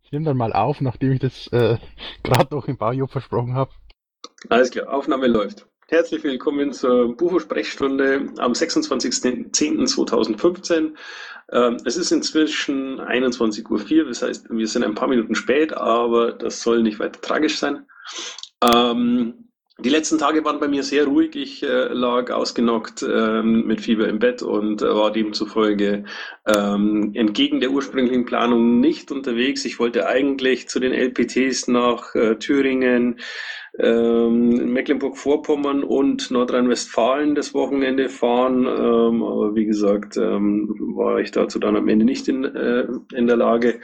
nehme dann mal auf, nachdem ich das gerade noch im Baujob versprochen habe. Alles klar, Aufnahme läuft. Herzlich willkommen zur Bufo-Sprechstunde am 26.10.2015. Es ist inzwischen 21:04 Uhr, das heißt, wir sind ein paar Minuten spät, aber das soll nicht weiter tragisch sein. Die letzten Tage waren bei mir sehr ruhig. Ich lag ausgenockt mit Fieber im Bett und war demzufolge entgegen der ursprünglichen Planung nicht unterwegs. Ich wollte eigentlich zu den LPTs nach Thüringen, Mecklenburg-Vorpommern und Nordrhein-Westfalen das Wochenende fahren. Aber wie gesagt, war ich dazu dann am Ende nicht in der Lage.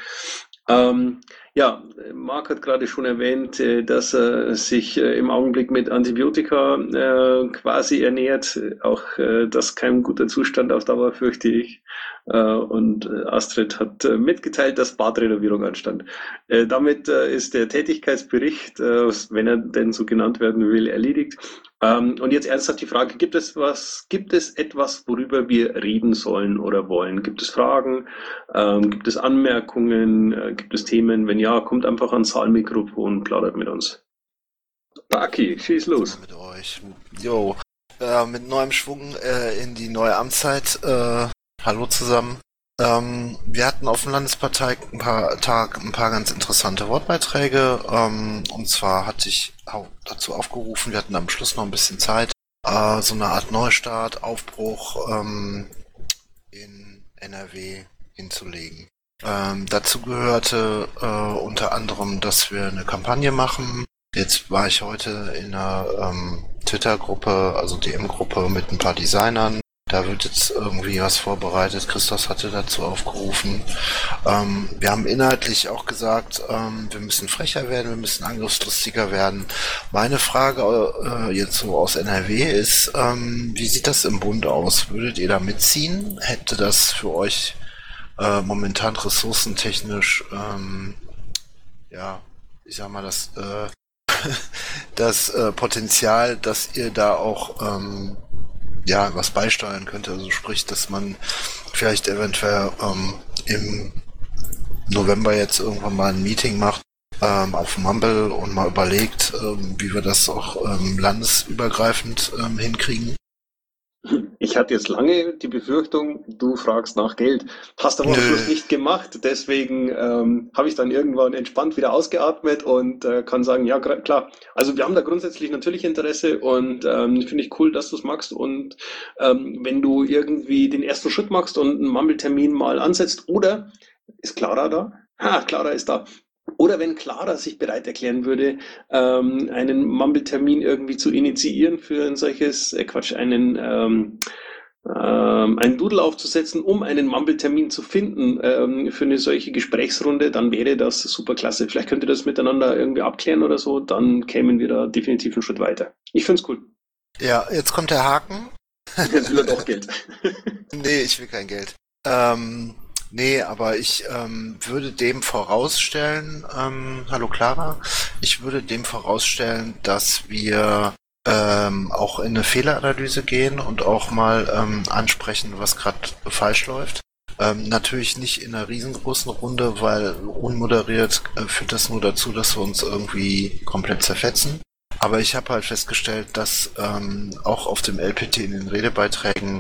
Ja, Marc hat gerade schon erwähnt, dass er sich im Augenblick mit Antibiotika quasi ernährt. Auch das kein guter Zustand auf Dauer, fürchte ich. Und Astrid hat mitgeteilt, dass Badrenovierung anstand. Damit ist der Tätigkeitsbericht, wenn er denn so genannt werden will, erledigt. Und jetzt ernsthaft die Frage, gibt es etwas, worüber wir reden sollen oder wollen? Gibt es Fragen? Gibt es Anmerkungen? Gibt es Themen? Wenn ja, kommt einfach ans Saalmikrofon, plaudert mit uns. Aki, schieß los. Mit euch. Jo, mit neuem Schwung in die neue Amtszeit. Hallo zusammen. Wir hatten auf dem Landesparteitag ein paar ganz interessante Wortbeiträge. Und zwar hatte ich auch dazu aufgerufen, wir hatten am Schluss noch ein bisschen Zeit, so eine Art Neustart, Aufbruch in NRW hinzulegen. Dazu gehörte unter anderem, dass wir eine Kampagne machen. Jetzt war ich heute in einer Twitter-Gruppe, also DM-Gruppe mit ein paar Designern. Da wird jetzt irgendwie was vorbereitet. Christoph hatte dazu aufgerufen. Wir haben inhaltlich auch gesagt, wir müssen frecher werden, wir müssen angriffslustiger werden. Meine Frage jetzt so aus NRW ist, wie sieht das im Bund aus? Würdet ihr da mitziehen? Hätte das für euch momentan ressourcentechnisch, ja, ich sag mal, das Potenzial, dass ihr da auch ja, was beisteuern könnte, also sprich, dass man vielleicht eventuell im November jetzt irgendwann mal ein Meeting macht auf Mumble und mal überlegt, wie wir das auch landesübergreifend hinkriegen. Ich hatte jetzt lange die Befürchtung, du fragst nach Geld. Hast aber am Schluss nicht gemacht. Deswegen habe ich dann irgendwann entspannt wieder ausgeatmet und kann sagen, ja klar. Also wir haben da grundsätzlich natürlich Interesse und finde ich cool, dass du es magst. Und wenn du irgendwie den ersten Schritt machst und einen Mumble-Termin mal ansetzt, oder ist Clara da? Clara ist da. Oder wenn Clara sich bereit erklären würde, einen Mumble-Termin irgendwie zu initiieren für ein solches, einen Doodle aufzusetzen, um einen Mumble-Termin zu finden für eine solche Gesprächsrunde, dann wäre das super klasse. Vielleicht könnt ihr das miteinander irgendwie abklären oder so, dann kämen wir da definitiv einen Schritt weiter. Ich find's cool. Ja, jetzt kommt der Haken. Jetzt will er doch Geld. Nee, ich will kein Geld. Nee, aber ich würde dem vorausstellen, hallo Clara, ich würde dem vorausstellen, dass wir auch in eine Fehleranalyse gehen und auch mal ansprechen, was gerade falsch läuft. Natürlich nicht in einer riesengroßen Runde, weil unmoderiert führt das nur dazu, dass wir uns irgendwie komplett zerfetzen. Aber ich habe halt festgestellt, dass auch auf dem LPT in den Redebeiträgen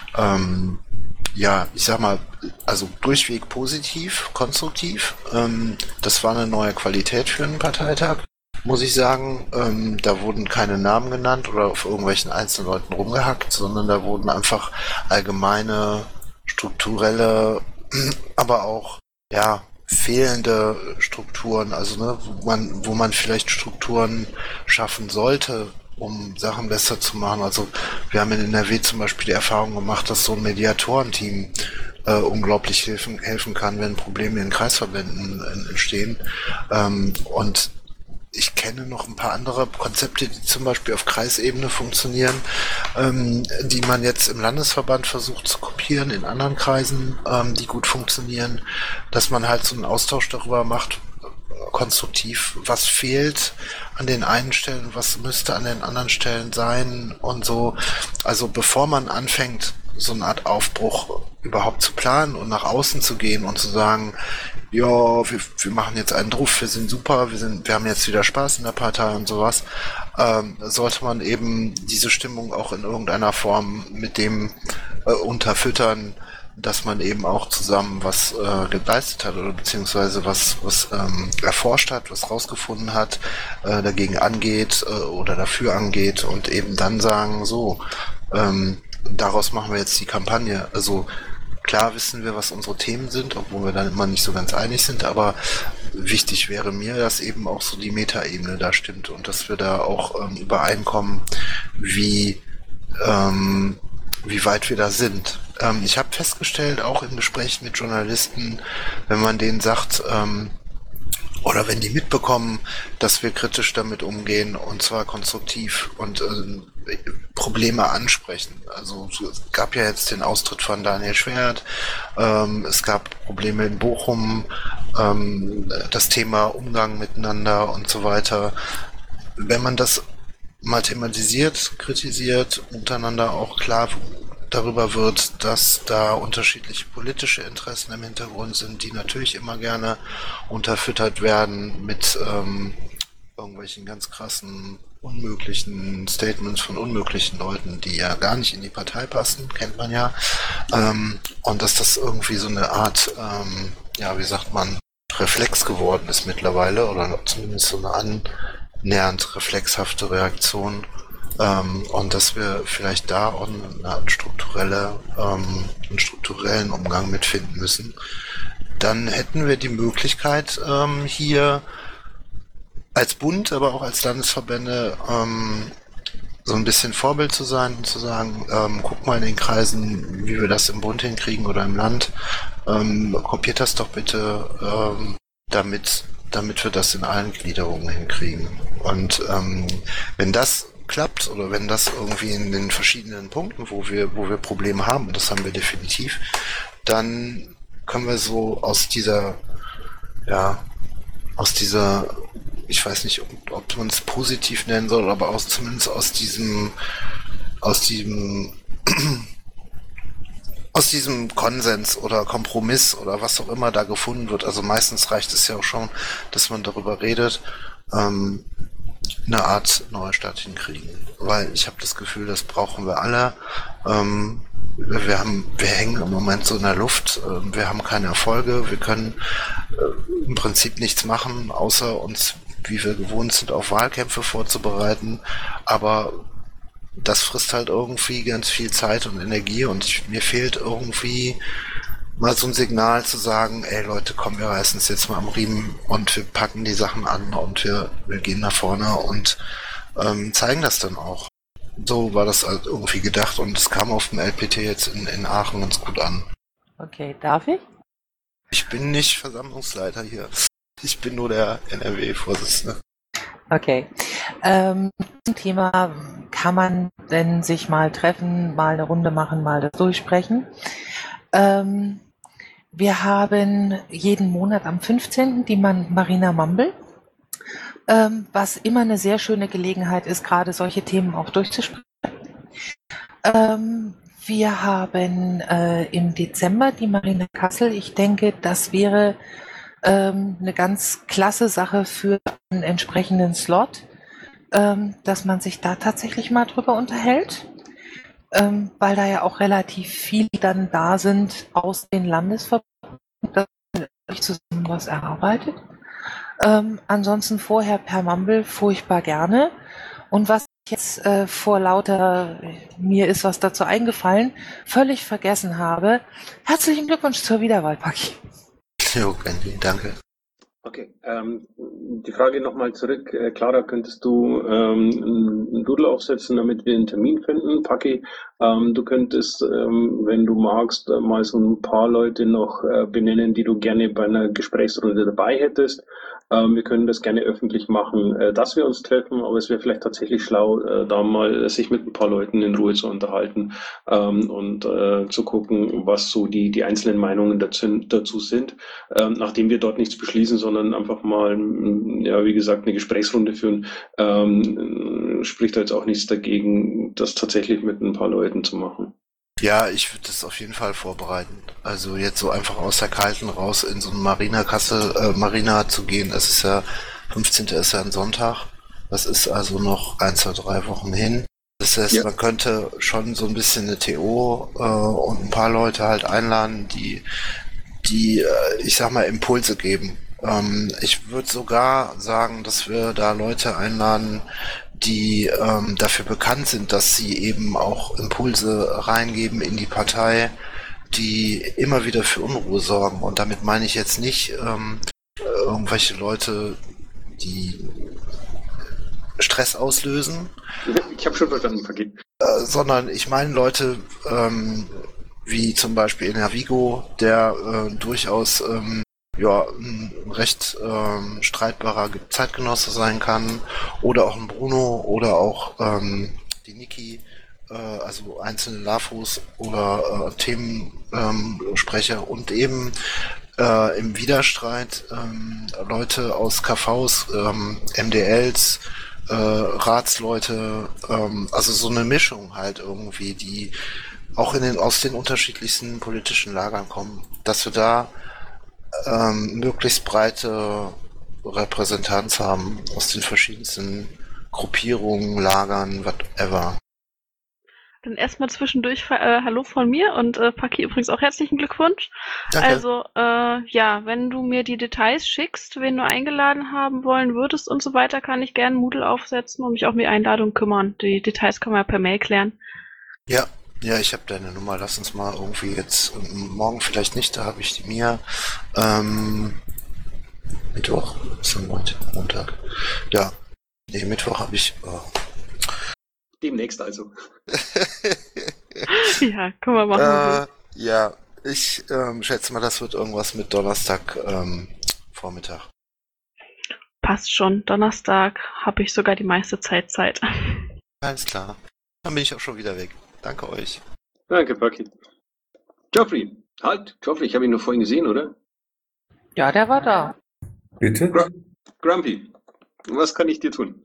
ja, ich sag mal, also durchweg positiv, konstruktiv. Das war eine neue Qualität für einen Parteitag, muss ich sagen. Da wurden keine Namen genannt oder auf irgendwelchen einzelnen Leuten rumgehackt, sondern da wurden einfach allgemeine, strukturelle, aber auch, ja, fehlende Strukturen, also ne, wo man vielleicht Strukturen schaffen sollte, um Sachen besser zu machen. Also wir haben in NRW zum Beispiel die Erfahrung gemacht, dass so ein Mediatorenteam unglaublich helfen kann, wenn Probleme in Kreisverbänden entstehen. Und ich kenne noch ein paar andere Konzepte, die zum Beispiel auf Kreisebene funktionieren, die man jetzt im Landesverband versucht zu kopieren, in anderen Kreisen, die gut funktionieren, dass man halt so einen Austausch darüber macht, konstruktiv, was fehlt an den einen Stellen, was müsste an den anderen Stellen sein und so. Also bevor man anfängt, so eine Art Aufbruch überhaupt zu planen und nach außen zu gehen und zu sagen, ja, wir machen jetzt einen Druff, wir sind super, wir haben jetzt wieder Spaß in der Partei und sowas, sollte man eben diese Stimmung auch in irgendeiner Form mit dem unterfüttern, dass man eben auch zusammen was geleistet hat oder beziehungsweise was erforscht hat, was rausgefunden hat, dagegen angeht oder dafür angeht und eben dann sagen, so, daraus machen wir jetzt die Kampagne. Also klar wissen wir, was unsere Themen sind, obwohl wir dann immer nicht so ganz einig sind, aber wichtig wäre mir, dass eben auch so die Metaebene da stimmt und dass wir da auch übereinkommen, wie weit wir da sind. Ich habe festgestellt, auch in Gesprächen mit Journalisten, wenn man denen sagt, oder wenn die mitbekommen, dass wir kritisch damit umgehen und zwar konstruktiv und Probleme ansprechen. Also es gab ja jetzt den Austritt von Daniel Schwert, es gab Probleme in Bochum, das Thema Umgang miteinander und so weiter. Wenn man das mal thematisiert, kritisiert, untereinander auch klar darüber wird, dass da unterschiedliche politische Interessen im Hintergrund sind, die natürlich immer gerne unterfüttert werden mit irgendwelchen ganz krassen, unmöglichen Statements von unmöglichen Leuten, die ja gar nicht in die Partei passen, kennt man ja. Und dass das irgendwie so eine Art, ja, wie sagt man, Reflex geworden ist mittlerweile oder zumindest so eine annähernd reflexhafte Reaktion. Und dass wir vielleicht da auch einen strukturellen Umgang mitfinden müssen. Dann hätten wir die Möglichkeit, hier als Bund, aber auch als Landesverbände so ein bisschen Vorbild zu sein und zu sagen, guck mal in den Kreisen, wie wir das im Bund hinkriegen oder im Land. Kopiert das doch bitte, damit wir das in allen Gliederungen hinkriegen. Und wenn das klappt oder wenn das irgendwie in den verschiedenen Punkten, wo wir Probleme haben, und das haben wir definitiv, dann können wir so aus dieser, ich weiß nicht, ob man es positiv nennen soll, aber zumindest aus diesem Konsens oder Kompromiss oder was auch immer da gefunden wird. Also meistens reicht es ja auch schon, dass man darüber redet, eine Art Neustart hinkriegen. Weil ich habe das Gefühl, das brauchen wir alle. Wir hängen im Moment so in der Luft, wir haben keine Erfolge, wir können im Prinzip nichts machen, außer uns, wie wir gewohnt sind, auf Wahlkämpfe vorzubereiten. Aber das frisst halt irgendwie ganz viel Zeit und Energie und mir fehlt irgendwie mal so ein Signal zu sagen, ey Leute, komm, wir reißen es jetzt mal am Riemen und wir packen die Sachen an und wir gehen nach vorne und zeigen das dann auch. So war das halt irgendwie gedacht und es kam auf dem LPT jetzt in Aachen ganz gut an. Okay, darf ich? Ich bin nicht Versammlungsleiter hier. Ich bin nur der NRW-Vorsitzende. Okay. Zum Thema, kann man denn sich mal treffen, mal eine Runde machen, mal das durchsprechen? Wir haben jeden Monat am 15. die Marina Mumble, was immer eine sehr schöne Gelegenheit ist, gerade solche Themen auch durchzusprechen. Wir haben im Dezember die Marina Kassel. Ich denke, das wäre eine ganz klasse Sache für einen entsprechenden Slot, dass man sich da tatsächlich mal drüber unterhält, weil da ja auch relativ viele dann da sind aus den Landesverbänden, dass man sich zusammen was erarbeitet. Ansonsten vorher per Mumble furchtbar gerne. Und was ich jetzt vor lauter, mir ist was dazu eingefallen, völlig vergessen habe, herzlichen Glückwunsch zur Wiederwahl, Paki. Jo, danke. Okay, die Frage nochmal zurück. Clara, könntest du einen Doodle aufsetzen, damit wir einen Termin finden? Paki, du könntest, wenn du magst, mal so ein paar Leute noch benennen, die du gerne bei einer Gesprächsrunde dabei hättest. Wir können das gerne öffentlich machen, dass wir uns treffen, aber es wäre vielleicht tatsächlich schlau, da mal sich mit ein paar Leuten in Ruhe zu unterhalten und zu gucken, was so die einzelnen Meinungen dazu sind, nachdem wir dort nichts beschließen, sondern einfach mal, ja, wie gesagt, eine Gesprächsrunde führen, spricht da jetzt auch nichts dagegen, das tatsächlich mit ein paar Leuten zu machen. Ja, ich würde das auf jeden Fall vorbereiten. Also jetzt so einfach aus der Kalten raus in so eine Marina zu gehen. Es ist ja, 15. ist ja ein Sonntag. Das ist also noch 1, 2, 3 Wochen hin. Das heißt, man könnte schon so ein bisschen eine TO und ein paar Leute halt einladen, die ich sag mal, Impulse geben. Ich würde sogar sagen, dass wir da Leute einladen, die dafür bekannt sind, dass sie eben auch Impulse reingeben in die Partei, die immer wieder für Unruhe sorgen. Und damit meine ich jetzt nicht irgendwelche Leute, die Stress auslösen. Ich habe schon verstanden, Paket. Sondern ich meine Leute wie zum Beispiel Enervigo, der durchaus ein recht streitbarer Zeitgenosse sein kann, oder auch ein Bruno oder auch die Niki, also einzelne LAFOs oder Themensprecher und eben im Widerstreit Leute aus KVs, MDLs, Ratsleute, also so eine Mischung halt irgendwie, die auch aus den unterschiedlichsten politischen Lagern kommen, dass wir da möglichst breite Repräsentanz haben aus den verschiedensten Gruppierungen, Lagern, whatever. Dann erstmal zwischendurch Hallo von mir und Paki übrigens auch herzlichen Glückwunsch. Danke. Also wenn du mir die Details schickst, wen du eingeladen haben wollen würdest und so weiter, kann ich gerne Moodle aufsetzen und mich auch um die Einladung kümmern. Die Details können wir ja per Mail klären. Ja, ich habe deine Nummer. Lass uns mal irgendwie jetzt, morgen vielleicht nicht, da habe ich die Mia. Mittwoch? Was ist denn heute? Montag. Ja. Nee, Mittwoch habe ich... Demnächst also. Ja, können wir machen. Ja, ich schätze mal, das wird irgendwas mit Donnerstag Vormittag. Passt schon. Donnerstag habe ich sogar die meiste Zeit. Alles klar. Dann bin ich auch schon wieder weg. Danke euch. Danke, Paki. Geoffrey, Geoffrey, ich habe ihn nur vorhin gesehen, oder? Ja, der war da. Bitte? Grumpy, was kann ich dir tun?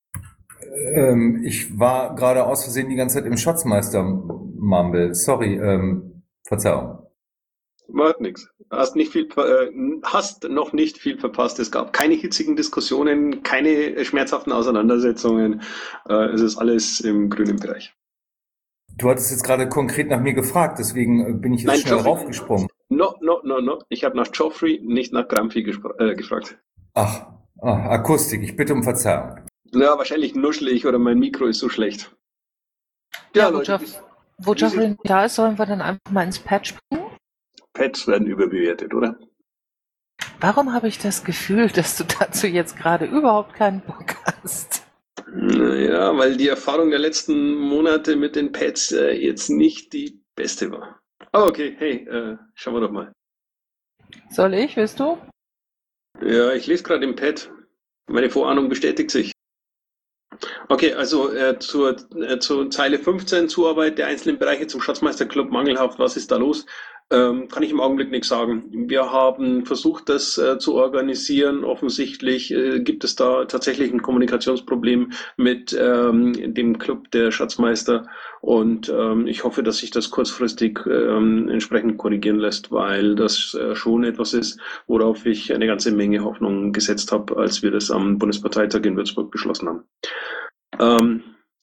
Ich war gerade aus Versehen die ganze Zeit im Schatzmeister-Mumble. Sorry, Verzeihung. Macht nichts. Hast noch nicht viel verpasst. Es gab keine hitzigen Diskussionen, keine schmerzhaften Auseinandersetzungen. Es ist alles im grünen Bereich. Du hattest jetzt gerade konkret nach mir gefragt, deswegen bin ich jetzt schnell raufgesprungen. No. Ich habe nach Geoffrey, nicht nach Grumpy gefragt. Ach, Akustik. Ich bitte um Verzeihung. Ja, wahrscheinlich nuschle ich oder mein Mikro ist so schlecht. Ja, Leute. Wo Geoffrey da ist, sollen wir dann einfach mal ins Pad springen? Pads werden überbewertet, oder? Warum habe ich das Gefühl, dass du dazu jetzt gerade überhaupt keinen Bock hast? Naja, weil die Erfahrung der letzten Monate mit den Pads jetzt nicht die beste war. Aber okay, hey, schauen wir doch mal. Soll ich, willst du? Ja, ich lese gerade im Pad. Meine Vorahnung bestätigt sich. Okay, also zur Zeile 15, Zuarbeit der einzelnen Bereiche zum Schatzmeisterclub mangelhaft. Was ist da los? Kann ich im Augenblick nichts sagen. Wir haben versucht, das zu organisieren. Offensichtlich gibt es da tatsächlich ein Kommunikationsproblem mit dem Club der Schatzmeister und ich hoffe, dass sich das kurzfristig entsprechend korrigieren lässt, weil das schon etwas ist, worauf ich eine ganze Menge Hoffnung gesetzt habe, als wir das am Bundesparteitag in Würzburg beschlossen haben.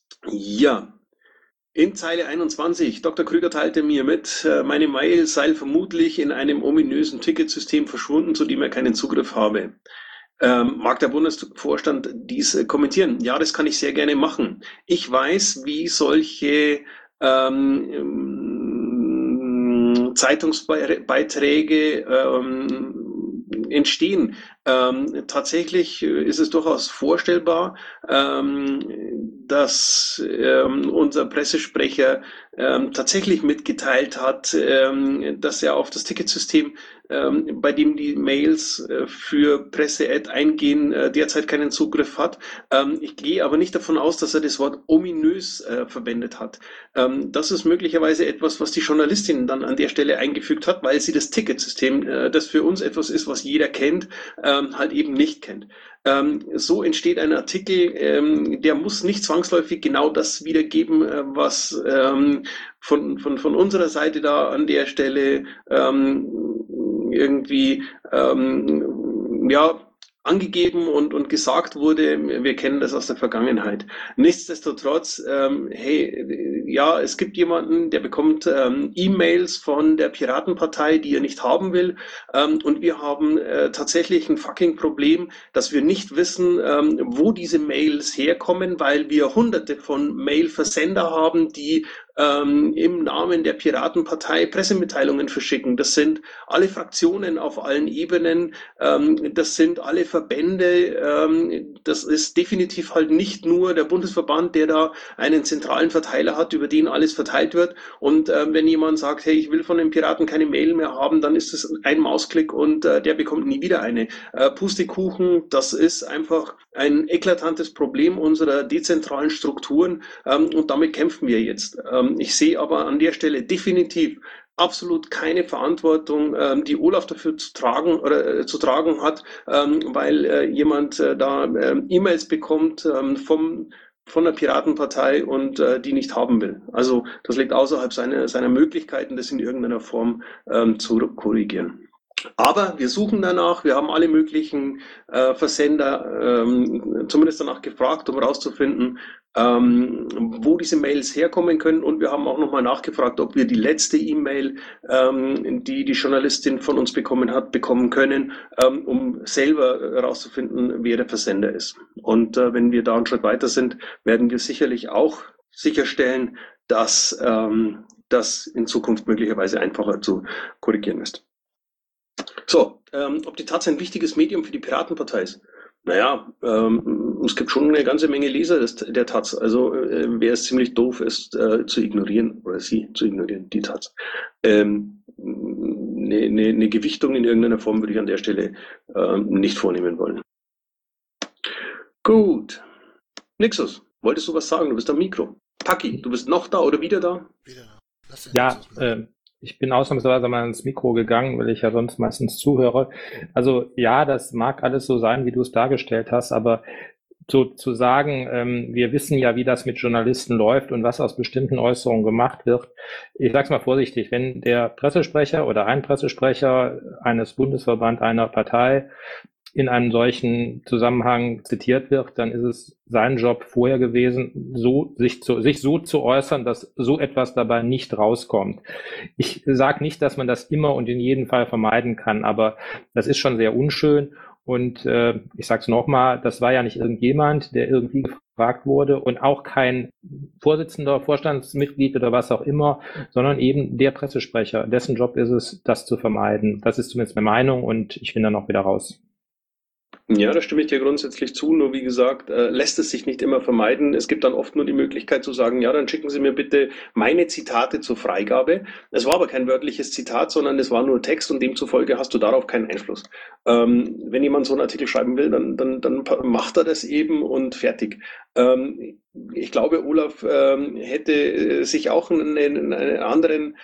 In Zeile 21, Dr. Krüger teilte mir mit, meine Mail sei vermutlich in einem ominösen Ticketsystem verschwunden, zu dem er keinen Zugriff habe. Mag der Bundesvorstand dies kommentieren? Ja, das kann ich sehr gerne machen. Ich weiß, wie solche Zeitungsbeiträge entstehen. Tatsächlich ist es durchaus vorstellbar, dass unser Pressesprecher tatsächlich mitgeteilt hat, dass er auf das Ticketsystem, bei dem die Mails für Presse-Ad eingehen, derzeit keinen Zugriff hat. Ich gehe aber nicht davon aus, dass er das Wort ominös verwendet hat. Das ist möglicherweise etwas, was die Journalistin dann an der Stelle eingefügt hat, weil sie das Ticketsystem, das für uns etwas ist, was jeder kennt, halt eben nicht kennt. So entsteht ein Artikel, der muss nicht zwangsläufig genau das wiedergeben, was von unserer Seite da an der Stelle irgendwie angegeben und gesagt wurde, wir kennen das aus der Vergangenheit. Nichtsdestotrotz, es gibt jemanden, der bekommt E-Mails von der Piratenpartei, die er nicht haben will, und wir haben tatsächlich ein fucking Problem, dass wir nicht wissen, wo diese Mails herkommen, weil wir hunderte von Mail-Versender haben, die im Namen der Piratenpartei Pressemitteilungen verschicken. Das sind alle Fraktionen auf allen Ebenen, das sind alle Verbände, das ist definitiv halt nicht nur der Bundesverband, der da einen zentralen Verteiler hat, über den alles verteilt wird. Und wenn jemand sagt, hey, ich will von den Piraten keine Mail mehr haben, dann ist es ein Mausklick und der bekommt nie wieder eine. Pustekuchen, das ist einfach ein eklatantes Problem unserer dezentralen Strukturen und damit kämpfen wir jetzt. Ich sehe aber an der Stelle definitiv absolut keine Verantwortung, die Olaf dafür zu tragen hat, weil jemand da E-Mails bekommt von der Piratenpartei und die nicht haben will. Also das liegt außerhalb seiner Möglichkeiten, das in irgendeiner Form zu korrigieren. Aber wir suchen danach, wir haben alle möglichen Versender zumindest danach gefragt, um herauszufinden, wo diese Mails herkommen können, und wir haben auch nochmal nachgefragt, ob wir die letzte E-Mail, die die Journalistin von uns bekommen hat, bekommen können, um selber herauszufinden, wer der Versender ist. Und wenn wir da einen Schritt weiter sind, werden wir sicherlich auch sicherstellen, dass das in Zukunft möglicherweise einfacher zu korrigieren ist. So, ob die Taz ein wichtiges Medium für die Piratenpartei ist? Naja, es gibt schon eine ganze Menge Leser der Taz. Also wäre es ziemlich doof, es zu ignorieren oder sie zu ignorieren, die Taz. Eine Gewichtung in irgendeiner Form würde ich an der Stelle nicht vornehmen wollen. Gut. Nixus, wolltest du was sagen? Du bist am Mikro. Paki, du bist noch da oder wieder da? Wieder da. Ja, ich bin ausnahmsweise mal ins Mikro gegangen, weil ich ja sonst meistens zuhöre. Also ja, das mag alles so sein, wie du es dargestellt hast, aber so zu sagen, wir wissen ja, wie das mit Journalisten läuft und was aus bestimmten Äußerungen gemacht wird. Ich sage es mal vorsichtig, wenn der Pressesprecher oder ein Pressesprecher eines Bundesverbands einer Partei in einem solchen Zusammenhang zitiert wird, dann ist es sein Job vorher gewesen, sich so zu äußern, dass so etwas dabei nicht rauskommt. Ich sage nicht, dass man das immer und in jedem Fall vermeiden kann, aber das ist schon sehr unschön. Und ich sage es nochmal, das war ja nicht irgendjemand, der irgendwie gefragt wurde und auch kein Vorsitzender, Vorstandsmitglied oder was auch immer, sondern eben der Pressesprecher. Dessen Job ist es, das zu vermeiden. Das ist zumindest meine Meinung und ich bin dann auch wieder raus. Ja, da stimme ich dir grundsätzlich zu. Nur wie gesagt, lässt es sich nicht immer vermeiden. Es gibt dann oft nur die Möglichkeit zu sagen, ja, dann schicken Sie mir bitte meine Zitate zur Freigabe. Es war aber kein wörtliches Zitat, sondern es war nur Text und demzufolge hast du darauf keinen Einfluss. Wenn jemand so einen Artikel schreiben will, dann macht er das eben und fertig. Ich glaube, Olaf hätte sich auch einen anderen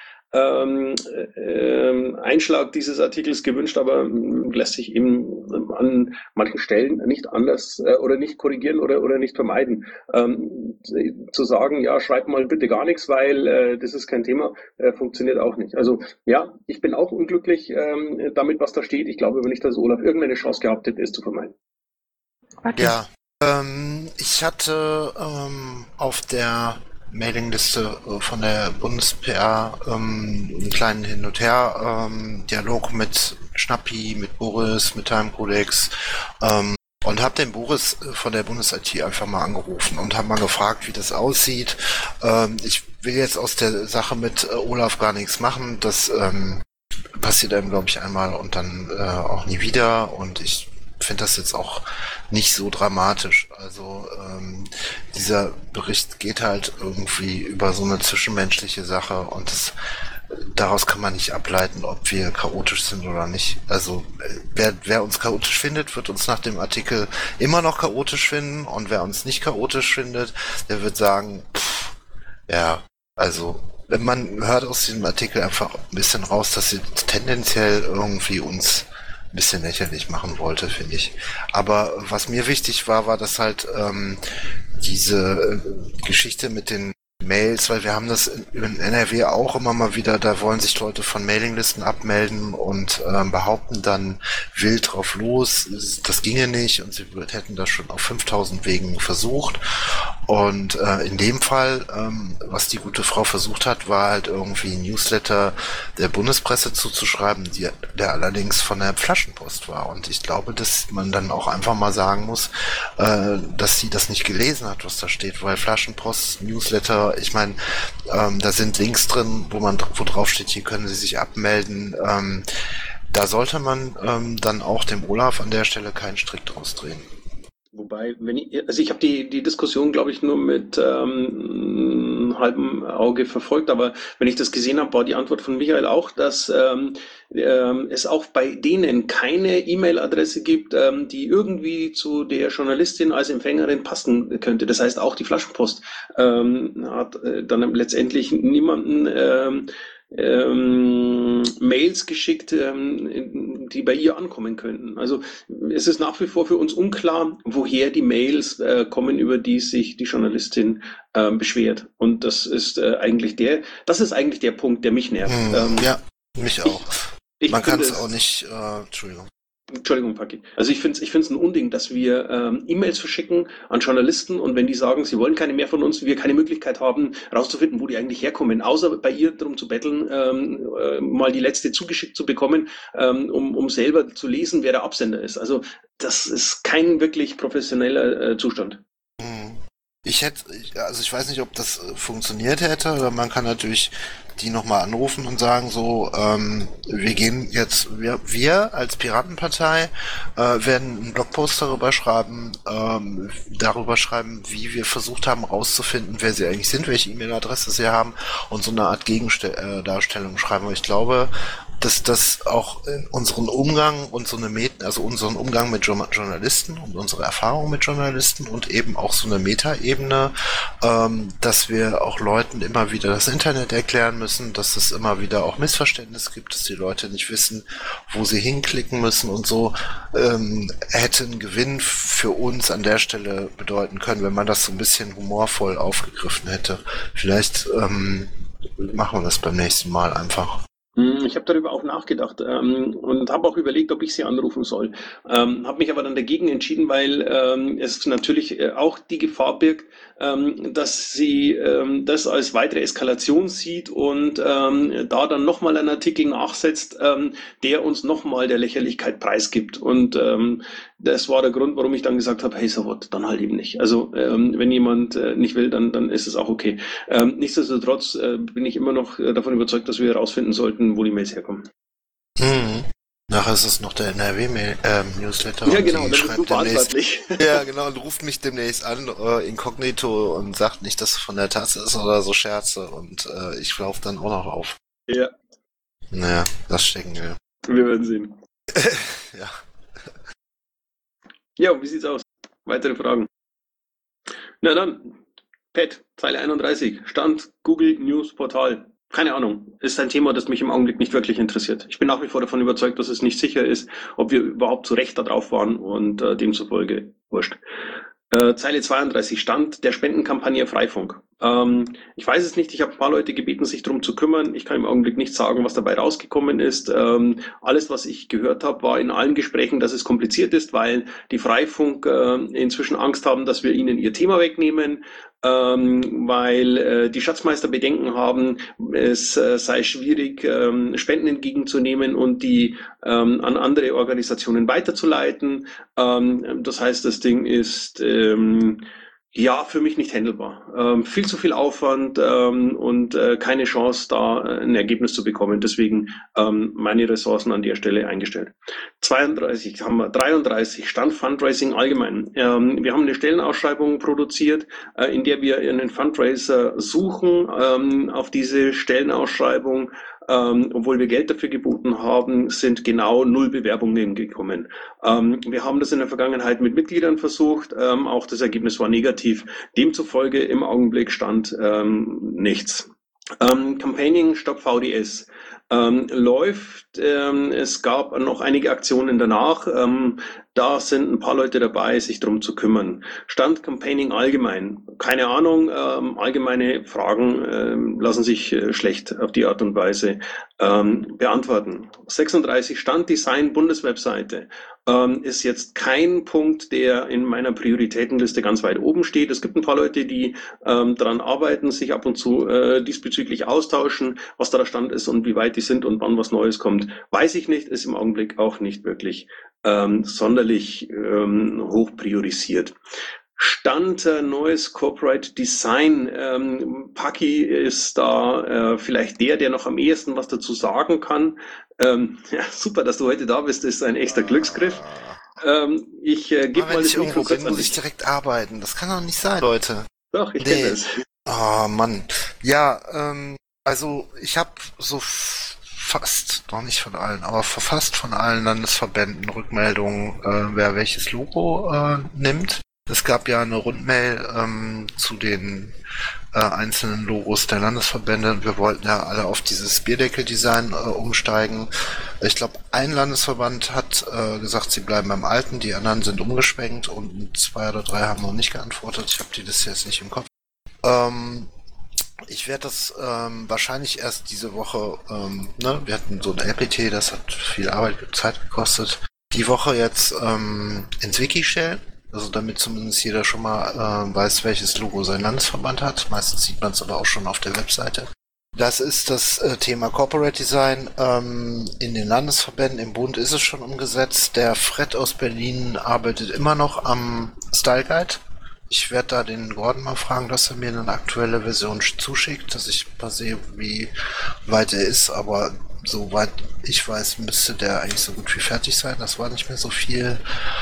Einschlag dieses Artikels gewünscht, aber lässt sich eben an manchen Stellen nicht anders oder nicht korrigieren oder nicht vermeiden. Zu sagen, ja, schreib mal bitte gar nichts, weil das ist kein Thema, funktioniert auch nicht. Also ja, ich bin auch unglücklich damit, was da steht. Ich glaube aber nicht, dass Olaf irgendeine Chance gehabt hätte, es zu vermeiden. Okay. Ja, ich hatte auf der Mailingliste von der Bundes-PR einen kleinen Hin- und Her Dialog mit Schnappi, mit Boris, mit Timecodex und habe den Boris von der Bundes-IT einfach mal angerufen und habe mal gefragt, wie das aussieht. Ich will jetzt aus der Sache mit Olaf gar nichts machen. Das passiert einem, glaube ich, einmal und dann auch nie wieder, und ich finde das jetzt auch nicht so dramatisch. Also dieser Bericht geht halt irgendwie über so eine zwischenmenschliche Sache und daraus kann man nicht ableiten, ob wir chaotisch sind oder nicht. Also wer uns chaotisch findet, wird uns nach dem Artikel immer noch chaotisch finden, und wer uns nicht chaotisch findet, der wird sagen, ja, also man hört aus diesem Artikel einfach ein bisschen raus, dass sie tendenziell irgendwie uns ein bisschen lächerlich machen wollte, finde ich. Aber was mir wichtig war, dass halt diese Geschichte mit den Mails, weil wir haben das in NRW auch immer mal wieder, da wollen sich Leute von Mailinglisten abmelden und behaupten dann wild drauf los, das ginge nicht und sie hätten das schon auf 5000 Wegen versucht. Und in dem Fall, was die gute Frau versucht hat, war halt irgendwie ein Newsletter der Bundespresse zuzuschreiben, der allerdings von der Flaschenpost war. Und ich glaube, dass man dann auch einfach mal sagen muss, dass sie das nicht gelesen hat, was da steht, weil Flaschenpost, Newsletter, ich meine, da sind Links drin, wo drauf steht, hier können Sie sich abmelden. Da sollte man dann auch dem Olaf an der Stelle keinen Strick draus drehen. Wobei, ich habe die Diskussion, glaube ich, nur mit halbem Auge verfolgt, aber wenn ich das gesehen habe, war die Antwort von Michael auch, dass es auch bei denen keine E-Mail-Adresse gibt, die irgendwie zu der Journalistin als Empfängerin passen könnte. Das heißt, auch die Flaschenpost hat dann letztendlich niemanden Mails geschickt, die bei ihr ankommen könnten. Also es ist nach wie vor für uns unklar, woher die Mails kommen, über die sich die Journalistin beschwert. Und das ist eigentlich der Punkt, der mich nervt. Ja, mich auch. Man kann es auch nicht, Entschuldigung, Paki. Also ich finde es ein Unding, dass wir E-Mails verschicken an Journalisten und wenn die sagen, sie wollen keine mehr von uns, wir keine Möglichkeit haben, rauszufinden, wo die eigentlich herkommen, außer bei ihr darum zu betteln, mal die letzte zugeschickt zu bekommen, um selber zu lesen, wer der Absender ist. Also das ist kein wirklich professioneller Zustand. Ich weiß nicht, ob das funktioniert hätte, oder man kann natürlich die nochmal anrufen und sagen so, wir gehen jetzt, wir als Piratenpartei werden einen Blogpost darüber schreiben, wie wir versucht haben rauszufinden, wer sie eigentlich sind, welche E-Mail-Adresse sie haben und so eine Art Gegendarstellung schreiben. Aber ich glaube, dass das auch in unseren Umgang und unseren Umgang mit Journalisten und unsere Erfahrung mit Journalisten und eben auch so eine Metaebene, dass wir auch Leuten immer wieder das Internet erklären müssen, dass es immer wieder auch Missverständnisse gibt, dass die Leute nicht wissen, wo sie hinklicken müssen und so, hätte ein Gewinn für uns an der Stelle bedeuten können, wenn man das so ein bisschen humorvoll aufgegriffen hätte. Vielleicht machen wir das beim nächsten Mal einfach. Ich habe darüber auch nachgedacht und habe auch überlegt, ob ich sie anrufen soll. Habe mich aber dann dagegen entschieden, weil es natürlich auch die Gefahr birgt, dass sie das als weitere Eskalation sieht und da dann nochmal einen Artikel nachsetzt, der uns nochmal der Lächerlichkeit preisgibt. Und das war der Grund, warum ich dann gesagt habe, hey, so what, dann halt eben nicht. Also wenn jemand nicht will, dann ist es auch okay. Nichtsdestotrotz bin ich immer noch davon überzeugt, dass wir herausfinden sollten, wo die Mails herkommen. Nachher ist es noch der NRW-Newsletter. Ja, genau, dann bist du verantwortlich. Ja, genau, und ruft mich demnächst an, inkognito, und sagt nicht, dass es von der Tasse ist oder so Scherze, und ich laufe dann auch noch auf. Ja. Naja, das stecken wir. Wir werden sehen. Ja. Ja, wie sieht's aus? Weitere Fragen? Na dann, Pat, Zeile 31, Stand Google News Portal. Keine Ahnung, ist ein Thema, das mich im Augenblick nicht wirklich interessiert. Ich bin nach wie vor davon überzeugt, dass es nicht sicher ist, ob wir überhaupt zu Recht da drauf waren und demzufolge wurscht. Zeile 32, Stand der Spendenkampagne Freifunk. Ich weiß es nicht, ich habe ein paar Leute gebeten, sich darum zu kümmern. Ich kann im Augenblick nicht sagen, was dabei rausgekommen ist. Alles, was ich gehört habe, war in allen Gesprächen, dass es kompliziert ist, weil die Freifunk inzwischen Angst haben, dass wir ihnen ihr Thema wegnehmen, weil die Schatzmeister Bedenken haben, es sei schwierig, Spenden entgegenzunehmen und die an andere Organisationen weiterzuleiten. Das heißt, das Ding ist ja, für mich nicht handelbar. Viel zu viel Aufwand und keine Chance, da ein Ergebnis zu bekommen. Deswegen meine Ressourcen an der Stelle eingestellt. 33, Stand Fundraising allgemein. Wir haben eine Stellenausschreibung produziert, in der wir einen Fundraiser suchen. Auf diese Stellenausschreibung, obwohl wir Geld dafür geboten haben, sind genau 0 Bewerbungen gekommen. Wir haben das in der Vergangenheit mit Mitgliedern versucht, auch das Ergebnis war negativ. Demzufolge im Augenblick stand nichts. Campaigning Stop VDS. läuft. Es gab noch einige Aktionen danach. Da sind ein paar Leute dabei, sich drum zu kümmern. Stand Campaigning allgemein. Keine Ahnung, allgemeine Fragen lassen sich schlecht auf die Art und Weise beantworten. 36 Standdesign Bundeswebseite. Ist jetzt kein Punkt, der in meiner Prioritätenliste ganz weit oben steht. Es gibt ein paar Leute, die daran arbeiten, sich ab und zu diesbezüglich austauschen, was da der Stand ist und wie weit die sind und wann was Neues kommt. Weiß ich nicht, ist im Augenblick auch nicht wirklich sonderlich hoch priorisiert. Stand neues Corporate Design. Paki ist da vielleicht der noch am ehesten was dazu sagen kann. Ja, super, dass du heute da bist, ist ein echter Glücksgriff. Ich gebe mal das Mikro kurz an muss ich direkt arbeiten. Das kann doch nicht sein, Leute. Doch, ich kenne es. Oh Mann. Ja, also ich habe so fast, noch nicht von allen, aber fast von allen Landesverbänden Rückmeldungen, wer welches Logo nimmt. Es gab ja eine Rundmail zu den einzelnen Logos der Landesverbände. Wir wollten ja alle auf dieses Bierdeckel-Design umsteigen. Ich glaube, ein Landesverband hat gesagt, sie bleiben beim Alten, die anderen sind umgeschwenkt und 2 oder 3 haben noch nicht geantwortet. Ich habe die Liste jetzt nicht im Kopf. Ich werde das wahrscheinlich erst diese Woche, wir hatten so ein LPT, das hat viel Arbeit und Zeit gekostet, die Woche jetzt ins Wiki stellen. Also damit zumindest jeder schon mal weiß, welches Logo sein Landesverband hat. Meistens sieht man es aber auch schon auf der Webseite. Das ist das Thema Corporate Design in den Landesverbänden. Im Bund ist es schon umgesetzt. Der Fred aus Berlin arbeitet immer noch am Style Guide. Ich werde da den Gordon mal fragen, dass er mir eine aktuelle Version zuschickt, dass ich mal sehe, wie weit er ist. Aber soweit ich weiß, müsste der eigentlich so gut wie fertig sein. Das war nicht mehr so viel.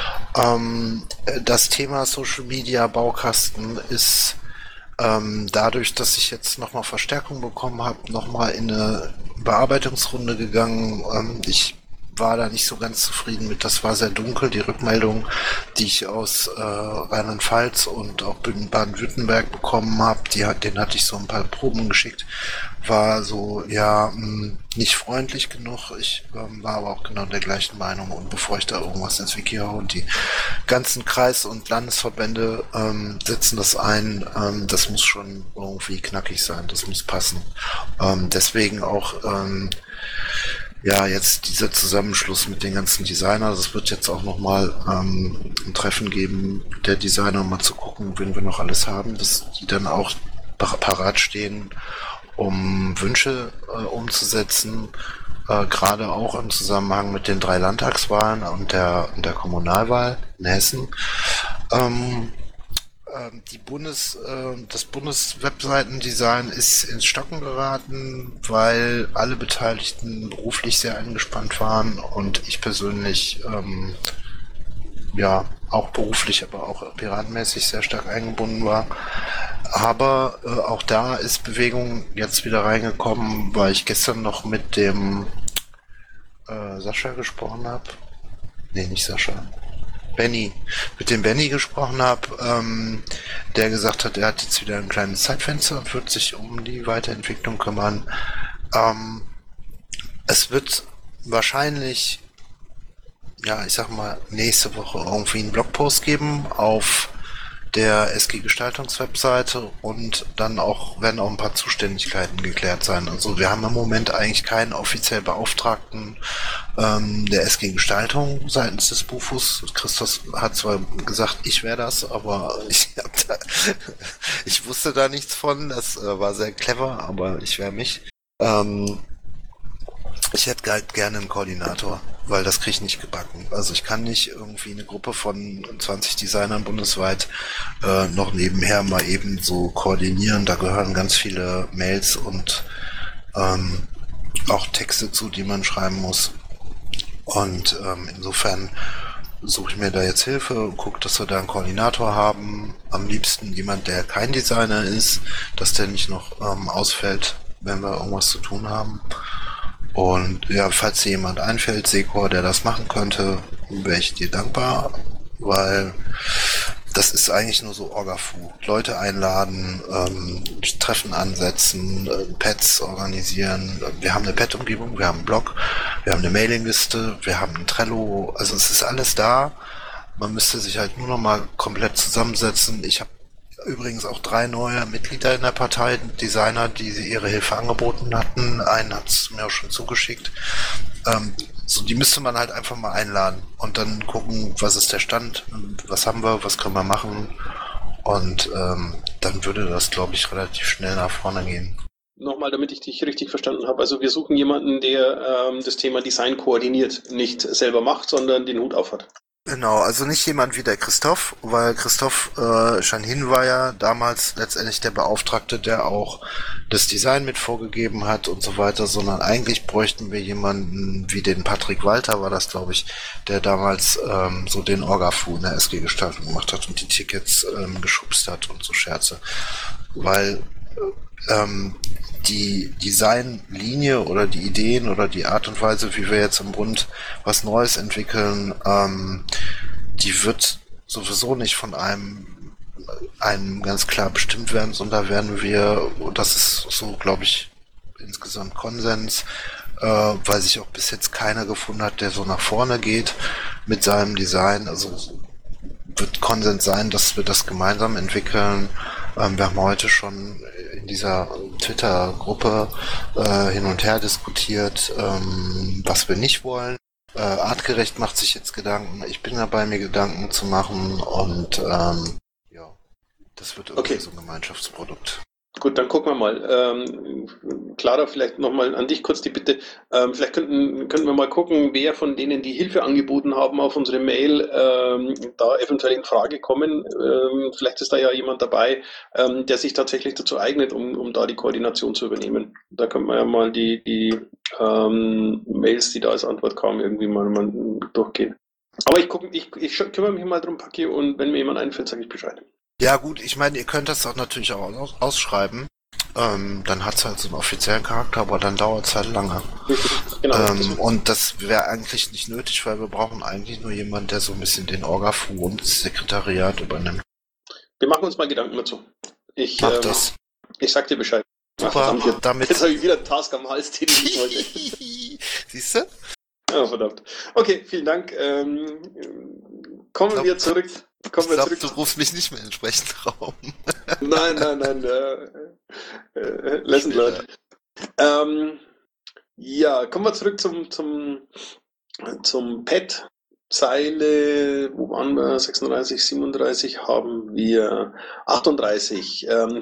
Das Thema Social Media Baukasten ist dadurch, dass ich jetzt nochmal Verstärkung bekommen habe, nochmal in eine Bearbeitungsrunde gegangen. Ich war da nicht so ganz zufrieden mit. Das war sehr dunkel. Die Rückmeldung, die ich aus Rheinland-Pfalz und auch Baden-Württemberg bekommen habe, den hatte ich so ein paar Proben geschickt, war so, ja, nicht freundlich genug. Ich war aber auch genau der gleichen Meinung. Und bevor ich da irgendwas ins Wiki haue und die ganzen Kreis- und Landesverbände setzen das ein, das muss schon irgendwie knackig sein. Das muss passen. Deswegen auch jetzt dieser Zusammenschluss mit den ganzen Designern. Das wird jetzt auch nochmal ein Treffen geben der Designer, um mal zu gucken, wen wir noch alles haben, dass die dann auch parat stehen, um Wünsche umzusetzen, gerade auch im Zusammenhang mit den 3 Landtagswahlen und der Kommunalwahl in Hessen. Das Bundeswebseitendesign ist ins Stocken geraten, weil alle Beteiligten beruflich sehr eingespannt waren und ich persönlich auch beruflich, aber auch piratenmäßig sehr stark eingebunden war. Aber auch da ist Bewegung jetzt wieder reingekommen, weil ich gestern noch mit dem Sascha gesprochen habe. Nee, nicht Sascha. Mit dem Benny gesprochen habe, der gesagt hat, er hat jetzt wieder ein kleines Zeitfenster und wird sich um die Weiterentwicklung kümmern. Es wird wahrscheinlich, ich sag mal, nächste Woche irgendwie einen Blogpost geben auf der SG Gestaltungswebseite und dann werden auch ein paar Zuständigkeiten geklärt sein. Also wir haben im Moment eigentlich keinen offiziell Beauftragten der SG Gestaltung seitens des Bufus. Christos hat zwar gesagt, ich wäre das, aber ich wusste da nichts von. Das war sehr clever, aber ich wäre mich. Ich hätte halt gerne einen Koordinator, weil das kriege ich nicht gebacken. Also ich kann nicht irgendwie eine Gruppe von 20 Designern bundesweit noch nebenher mal eben so koordinieren. Da gehören ganz viele Mails und auch Texte zu, die man schreiben muss. Und insofern suche ich mir da jetzt Hilfe und gucke, dass wir da einen Koordinator haben. Am liebsten jemand, der kein Designer ist, dass der nicht noch ausfällt, wenn wir irgendwas zu tun haben. Und ja, falls dir jemand einfällt, Sekor, der das machen könnte, wäre ich dir dankbar, weil das ist eigentlich nur so Orga-Fu. Leute einladen, Treffen ansetzen, Pads organisieren. Wir haben eine Pad-Umgebung, wir haben einen Blog, wir haben eine Mailingliste, wir haben ein Trello. Also es ist alles da. Man müsste sich halt nur noch mal komplett zusammensetzen. Ich habe übrigens auch 3 neue Mitglieder in der Partei, Designer, die ihre Hilfe angeboten hatten. Einen hat es mir auch schon zugeschickt. So, die müsste man halt einfach mal einladen und dann gucken, was ist der Stand, was haben wir, was können wir machen. Und dann würde das, glaube ich, relativ schnell nach vorne gehen. Nochmal, damit ich dich richtig verstanden habe. Also wir suchen jemanden, der das Thema Design koordiniert, nicht selber macht, sondern den Hut auf hat. Genau, also nicht jemand wie der Christoph, weil Christoph Schanhin war ja damals letztendlich der Beauftragte, der auch das Design mit vorgegeben hat und so weiter, sondern eigentlich bräuchten wir jemanden wie den Patrick Walter, war das, glaube ich, der damals so den Orga-Fu in der SG-Gestaltung gemacht hat und die Tickets geschubst hat und so Scherze. Weil die Designlinie oder die Ideen oder die Art und Weise, wie wir jetzt im Bund was Neues entwickeln, die wird sowieso nicht von einem ganz klar bestimmt werden, sondern da werden wir, und das ist so, glaube ich, insgesamt Konsens, weil sich auch bis jetzt keiner gefunden hat, der so nach vorne geht mit seinem Design. Also wird Konsens sein, dass wir das gemeinsam entwickeln. Wir haben heute schon in dieser Twitter-Gruppe hin und her diskutiert, was wir nicht wollen. Artgerecht macht sich jetzt Gedanken. Ich bin dabei, mir Gedanken zu machen und ja, das wird irgendwie so ein Gemeinschaftsprodukt. Gut, dann gucken wir mal. Clara, vielleicht nochmal an dich kurz die Bitte. Vielleicht könnten wir mal gucken, wer von denen, die Hilfe angeboten haben auf unsere Mail, da eventuell in Frage kommen. Vielleicht ist da ja jemand dabei, der sich tatsächlich dazu eignet, um da die Koordination zu übernehmen. Da könnte man ja mal die Mails, die da als Antwort kamen, irgendwie mal durchgehen. Aber ich kümmere mich mal drum, Paki, und wenn mir jemand einfällt, sage ich Bescheid. Ja gut, ich meine, ihr könnt das doch natürlich auch ausschreiben. Dann hat es halt so einen offiziellen Charakter, aber dann dauert es halt lange. Genau, und das wäre eigentlich nicht nötig, weil wir brauchen eigentlich nur jemanden, der so ein bisschen den Orga-Fu und das Sekretariat übernimmt. Wir machen uns mal Gedanken dazu. Ich sag dir Bescheid. Super, Ach, damit... Jetzt habe ich wieder einen Task am Hals, den ich nicht wollte. Siehst du? Oh, verdammt. Okay, vielen Dank. Kommen wir zurück. Ich glaube, du rufst mich nicht mehr in den Sprechraum. Nein. Lesson learned. Ja, kommen wir zurück zum Pad. Zeile, wo waren wir? 36, 37 haben wir 38.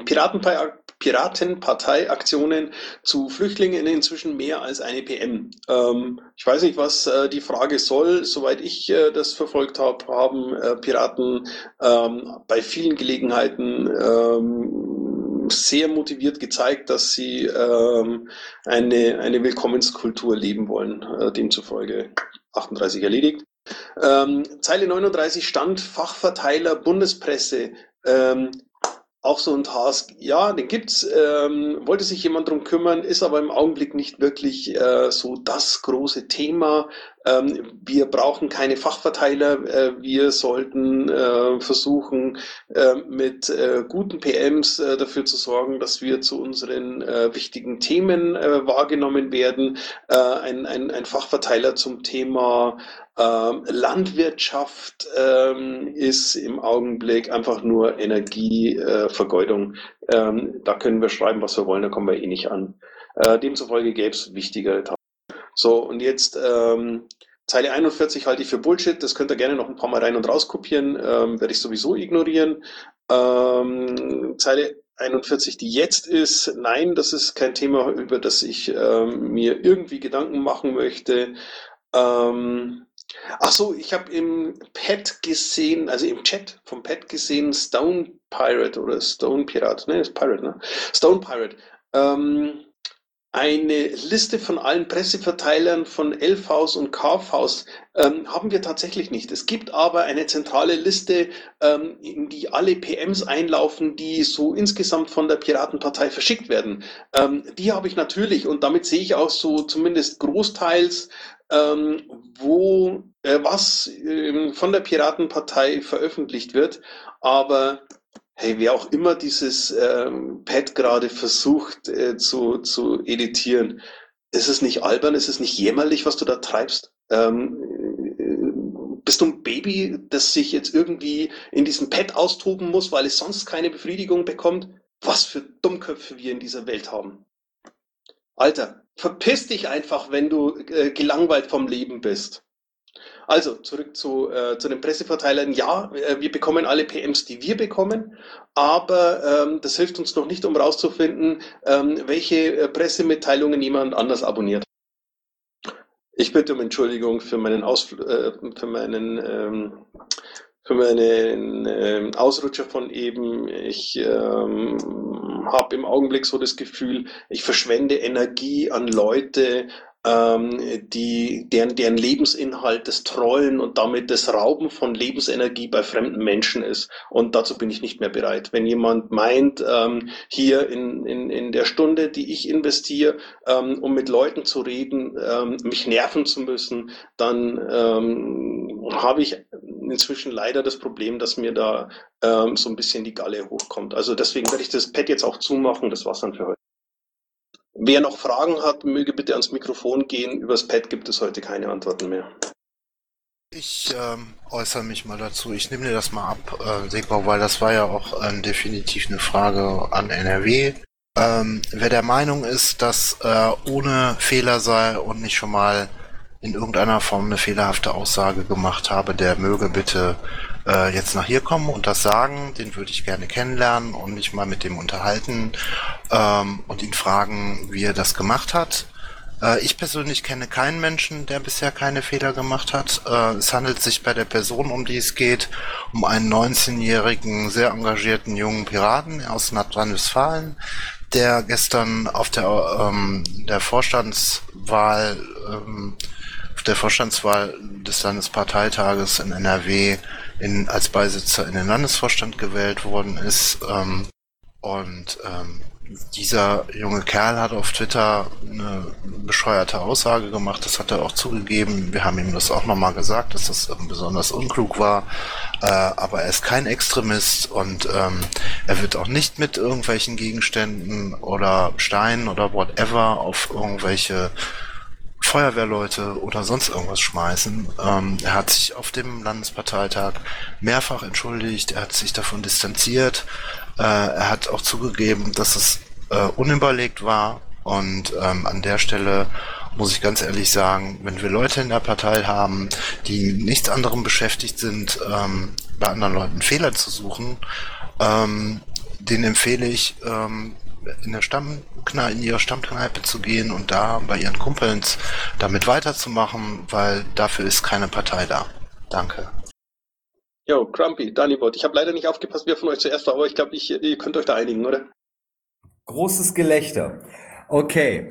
Piratenpartei-Aktionen zu Flüchtlingen inzwischen mehr als eine PM. Ich weiß nicht, was die Frage soll. Soweit ich das verfolgt habe, haben Piraten bei vielen Gelegenheiten sehr motiviert gezeigt, dass sie eine Willkommenskultur leben wollen. Demzufolge 38 erledigt. Zeile 39 stand Fachverteiler Bundespresse. Auch so ein Task, ja, den gibt's, wollte sich jemand drum kümmern, ist aber im Augenblick nicht wirklich so das große Thema. Wir brauchen keine Fachverteiler, wir sollten versuchen, mit guten PMs dafür zu sorgen, dass wir zu unseren wichtigen Themen wahrgenommen werden. Ein Fachverteiler zum Thema Landwirtschaft ist im Augenblick einfach nur Energievergeudung. Da können wir schreiben, was wir wollen, da kommen wir eh nicht an. Demzufolge gäbe es wichtigere Taten. So, und jetzt Zeile 41 halte ich für Bullshit. Das könnt ihr gerne noch ein paar Mal rein und raus kopieren. Werde ich sowieso ignorieren. Zeile 41, die jetzt ist, nein, das ist kein Thema, über das ich mir irgendwie Gedanken machen möchte. Ach so, ich habe im Pad gesehen, also im Chat vom Pad gesehen, Stone Pirate oder Stone Pirat, ne, ist Pirate, ne? Stone Pirate. Eine Liste von allen Presseverteilern von Elfhaus und Kaufhaus haben wir tatsächlich nicht. Es gibt aber eine zentrale Liste, in die alle PMs einlaufen, die so insgesamt von der Piratenpartei verschickt werden. Die habe ich natürlich und damit sehe ich auch so zumindest großteils was von der Piratenpartei veröffentlicht wird. Aber hey, wer auch immer dieses Pad gerade versucht zu editieren, ist es nicht albern, ist es nicht jämmerlich, was du da treibst? Bist du ein Baby, das sich jetzt irgendwie in diesem Pad austoben muss, weil es sonst keine Befriedigung bekommt? Was für Dummköpfe wir in dieser Welt haben. Alter, verpiss dich einfach, wenn du gelangweilt vom Leben bist. Also, zurück zu den Presseverteilern. Ja, wir bekommen alle PMs, die wir bekommen, aber das hilft uns noch nicht, um rauszufinden, welche Pressemitteilungen jemand anders abonniert. Ich bitte um Entschuldigung für meinen Ausrutscher von eben. Ich habe im Augenblick so das Gefühl, ich verschwende Energie an Leute, deren Lebensinhalt das Trollen und damit das Rauben von Lebensenergie bei fremden Menschen ist. Und dazu bin ich nicht mehr bereit. Wenn jemand meint, hier in der Stunde, die ich investiere, um mit Leuten zu reden, mich nerven zu müssen, dann habe ich inzwischen leider das Problem, dass mir da so ein bisschen die Galle hochkommt. Also deswegen werde ich das Pad jetzt auch zumachen. Das war's dann für heute. Wer noch Fragen hat, möge bitte ans Mikrofon gehen. Übers Pad gibt es heute keine Antworten mehr. Ich äußere mich mal dazu. Ich nehme dir das mal ab, Segbau, weil das war ja auch definitiv eine Frage an NRW. Wer der Meinung ist, dass ohne Fehler sei und nicht schon mal in irgendeiner Form eine fehlerhafte Aussage gemacht habe, der möge bitte jetzt nach hier kommen und das sagen. Den würde ich gerne kennenlernen und mich mal mit dem unterhalten und ihn fragen, wie er das gemacht hat. Ich persönlich kenne keinen Menschen, der bisher keine Fehler gemacht hat. Es handelt sich bei der Person, um die es geht, um einen 19-jährigen, sehr engagierten jungen Piraten aus Nordrhein-Westfalen, der gestern auf der Vorstandswahl des Landesparteitages in NRW als Beisitzer in den Landesvorstand gewählt worden ist. Dieser junge Kerl hat auf Twitter eine bescheuerte Aussage gemacht, das hat er auch zugegeben. Wir haben ihm das auch nochmal gesagt, dass das besonders unklug war. Aber er ist kein Extremist und er wird auch nicht mit irgendwelchen Gegenständen oder Steinen oder whatever auf irgendwelche Feuerwehrleute oder sonst irgendwas schmeißen. Er hat sich auf dem Landesparteitag mehrfach entschuldigt, er hat sich davon distanziert, er hat auch zugegeben, dass es unüberlegt war und an der Stelle muss ich ganz ehrlich sagen, wenn wir Leute in der Partei haben, die nichts anderem beschäftigt sind, bei anderen Leuten Fehler zu suchen, denen empfehle ich, in ihre Stammkneipe zu gehen und da bei ihren Kumpels damit weiterzumachen, weil dafür ist keine Partei da. Danke. Jo, Crumpy, Danibot. Ich habe leider nicht aufgepasst, wer von euch zuerst war, aber ich glaube, ihr könnt euch da einigen, oder? Großes Gelächter. Okay.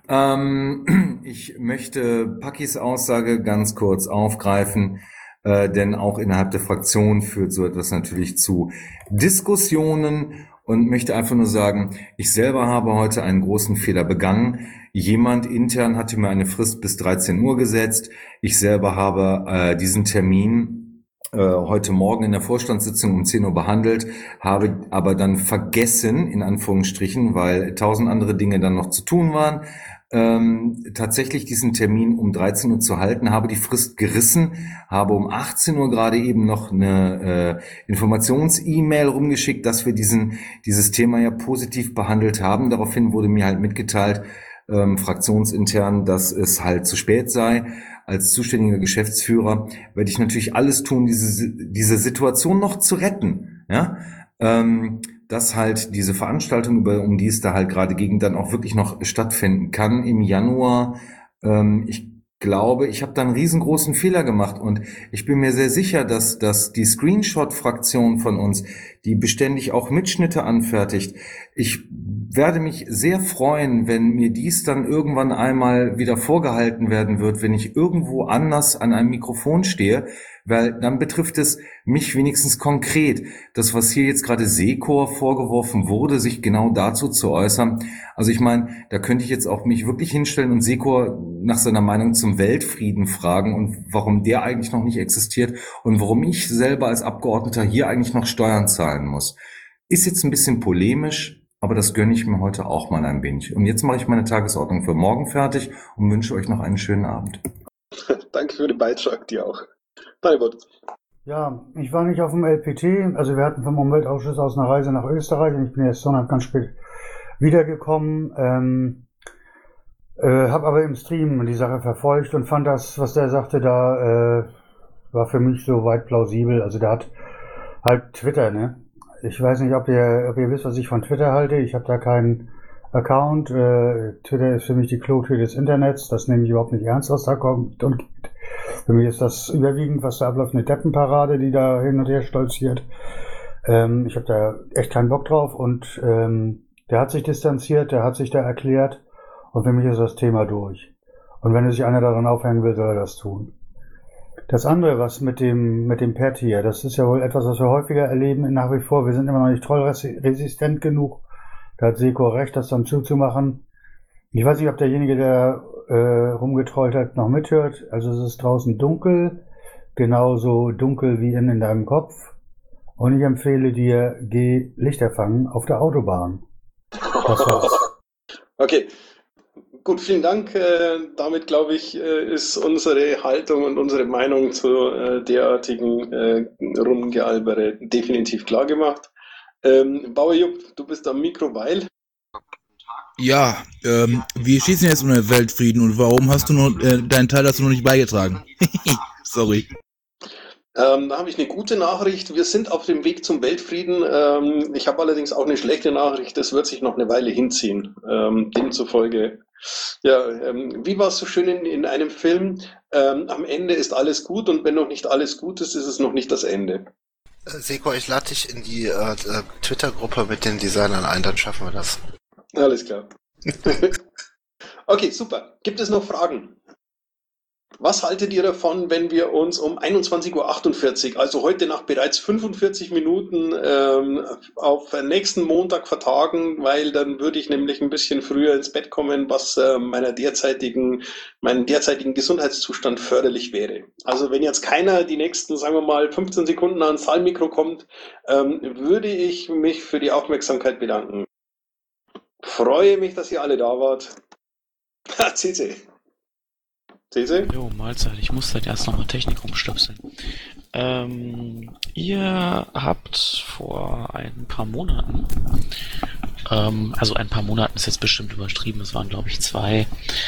Ich möchte Pakis Aussage ganz kurz aufgreifen, denn auch innerhalb der Fraktion führt so etwas natürlich zu Diskussionen. Und möchte einfach nur sagen, ich selber habe heute einen großen Fehler begangen. Jemand intern hatte mir eine Frist bis 13 Uhr gesetzt. Ich selber habe diesen Termin heute Morgen in der Vorstandssitzung um 10 Uhr behandelt, habe aber dann vergessen, in Anführungsstrichen, weil 1000 andere Dinge dann noch zu tun waren, tatsächlich diesen Termin um 13 Uhr zu halten, habe die Frist gerissen, habe um 18 Uhr gerade eben noch eine Informations-E-Mail rumgeschickt, dass wir dieses Thema ja positiv behandelt haben. Daraufhin wurde mir halt mitgeteilt, fraktionsintern, dass es halt zu spät sei. Als zuständiger Geschäftsführer werde ich natürlich alles tun, diese Situation noch zu retten. Ja? Dass halt diese Veranstaltung, um die es da halt gerade ging, dann auch wirklich noch stattfinden kann im Januar. Ich glaube, ich habe da einen riesengroßen Fehler gemacht und ich bin mir sehr sicher, dass die Screenshot-Fraktion von uns, die beständig auch Mitschnitte anfertigt, ich werde mich sehr freuen, wenn mir dies dann irgendwann einmal wieder vorgehalten werden wird, wenn ich irgendwo anders an einem Mikrofon stehe, weil dann betrifft es mich wenigstens konkret. Das, was hier jetzt gerade Secor vorgeworfen wurde, sich genau dazu zu äußern. Also ich meine, da könnte ich jetzt auch mich wirklich hinstellen und Secor nach seiner Meinung zum Weltfrieden fragen und warum der eigentlich noch nicht existiert und warum ich selber als Abgeordneter hier eigentlich noch Steuern zahlen muss. Ist jetzt ein bisschen polemisch, aber das gönne ich mir heute auch mal ein wenig. Und jetzt mache ich meine Tagesordnung für morgen fertig und wünsche euch noch einen schönen Abend. Danke für den Beitrag, dir auch. Talbot. Ja, ich war nicht auf dem LPT, also wir hatten vom Umweltausschuss aus eine Reise nach Österreich und ich bin jetzt Sonntag ganz spät wiedergekommen, habe aber im Stream die Sache verfolgt und fand das, was der sagte, da war für mich so weit plausibel. Also der hat halt Twitter, ne? Ich weiß nicht, ob ihr wisst, was ich von Twitter halte. Ich habe da keinen Account. Twitter ist für mich die Klotür des Internets. Das nehme ich überhaupt nicht ernst, was da kommt und geht. Für mich ist das überwiegend, was da abläuft, eine Deppenparade, die da hin und her stolziert. Ich habe da echt keinen Bock drauf und der hat sich distanziert, der hat sich da erklärt und für mich ist das Thema durch. Und wenn sich einer daran aufhängen will, soll er das tun. Das andere, was mit dem Pad hier, das ist ja wohl etwas, was wir häufiger erleben nach wie vor. Wir sind immer noch nicht trollresistent genug. Da hat Secor recht, das dann zuzumachen. Ich weiß nicht, ob derjenige, der rumgetrollt hat, noch mithört. Also es ist draußen dunkel, genauso dunkel wie in deinem Kopf. Und ich empfehle dir, geh Lichter fangen auf der Autobahn. Das war's. Okay. Gut, vielen Dank. Damit, glaube ich, ist unsere Haltung und unsere Meinung zu derartigen Rumgealbere definitiv klar gemacht. Bauer Jupp, du bist am Mikro, weil? Ja, wir schießen jetzt um den Weltfrieden und warum hast du nur deinen Teil dazu noch nicht beigetragen? Sorry. Da habe ich eine gute Nachricht. Wir sind auf dem Weg zum Weltfrieden. Ich habe allerdings auch eine schlechte Nachricht. Das wird sich noch eine Weile hinziehen. Demzufolge, ja, wie war es so schön in einem Film? Am Ende ist alles gut und wenn noch nicht alles gut ist, ist es noch nicht das Ende. Secor, ich lade dich in die Twitter-Gruppe mit den Designern ein, dann schaffen wir das. Alles klar. Okay, super. Gibt es noch Fragen? Was haltet ihr davon, wenn wir uns um 21:48 Uhr, also heute nach bereits 45 Minuten, auf nächsten Montag vertagen, weil dann würde ich nämlich ein bisschen früher ins Bett kommen, was meinem derzeitigen Gesundheitszustand förderlich wäre. Also wenn jetzt keiner die nächsten, sagen wir mal, 15 Sekunden ans Saalmikro kommt, würde ich mich für die Aufmerksamkeit bedanken. Freue mich, dass ihr alle da wart. CC. Jo, Mahlzeit. Ich muss halt erst nochmal Technik umstöpseln. Ihr habt vor ein paar Monaten, also ein paar Monaten ist jetzt bestimmt übertrieben, es waren glaube ich 2,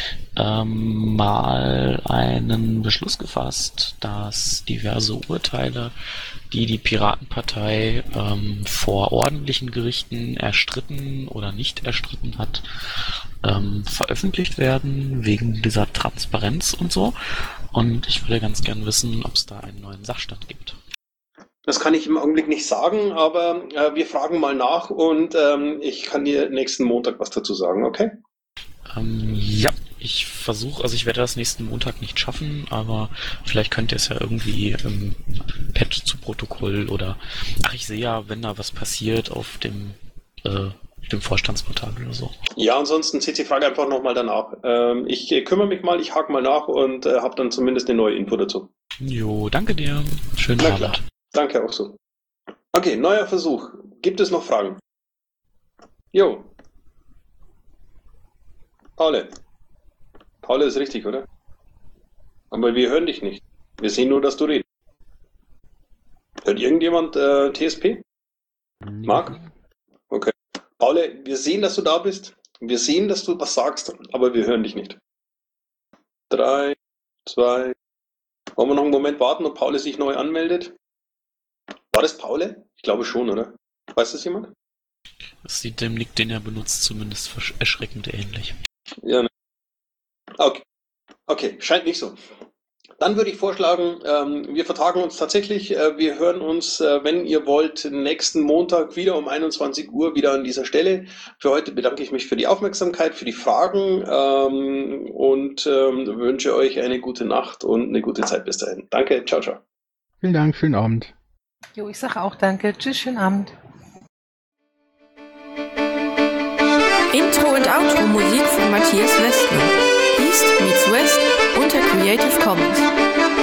mal einen Beschluss gefasst, dass diverse Urteile, die die Piratenpartei vor ordentlichen Gerichten erstritten oder nicht erstritten hat, veröffentlicht werden, wegen dieser Transparenz und so. Und ich würde ganz gern wissen, ob es da einen neuen Sachstand gibt. Das kann ich im Augenblick nicht sagen, aber wir fragen mal nach und ich kann dir nächsten Montag was dazu sagen, okay? Ja, ich versuche, also ich werde das nächsten Montag nicht schaffen, aber vielleicht könnt ihr es ja irgendwie im Pad zu Protokoll oder, ich sehe ja, wenn da was passiert auf dem Vorstandsportal oder so. Ja, ansonsten CC Frage einfach nochmal danach. Ich kümmere mich mal, ich hake mal nach und habe dann zumindest eine neue Info dazu. Jo, danke dir. Schönen Na Abend. klar. Danke auch so. Okay, neuer Versuch. Gibt es noch Fragen? Jo. Paul ist richtig, oder? Aber wir hören dich nicht. Wir sehen nur, dass du redest. Hört irgendjemand TSP? Marc? Okay. Paul, wir sehen, dass du da bist. Wir sehen, dass du was sagst, aber wir hören dich nicht. 3, 2. Wollen wir noch einen Moment warten, ob Paul sich neu anmeldet? War das Paul? Ich glaube schon, oder? Weiß das jemand? Das sieht dem Nick, den er benutzt, zumindest erschreckend ähnlich. Ja, ne? Okay, scheint nicht so. Dann würde ich vorschlagen, wir vertagen uns tatsächlich. Wir hören uns, wenn ihr wollt, nächsten Montag wieder um 21 Uhr wieder an dieser Stelle. Für heute bedanke ich mich für die Aufmerksamkeit, für die Fragen und wünsche euch eine gute Nacht und eine gute Zeit bis dahin. Danke, ciao, ciao. Vielen Dank, schönen Abend. Jo, ich sage auch danke. Tschüss, schönen Abend. Intro und Outro Musik von Matthias Westner. East meets West unter Creative Commons.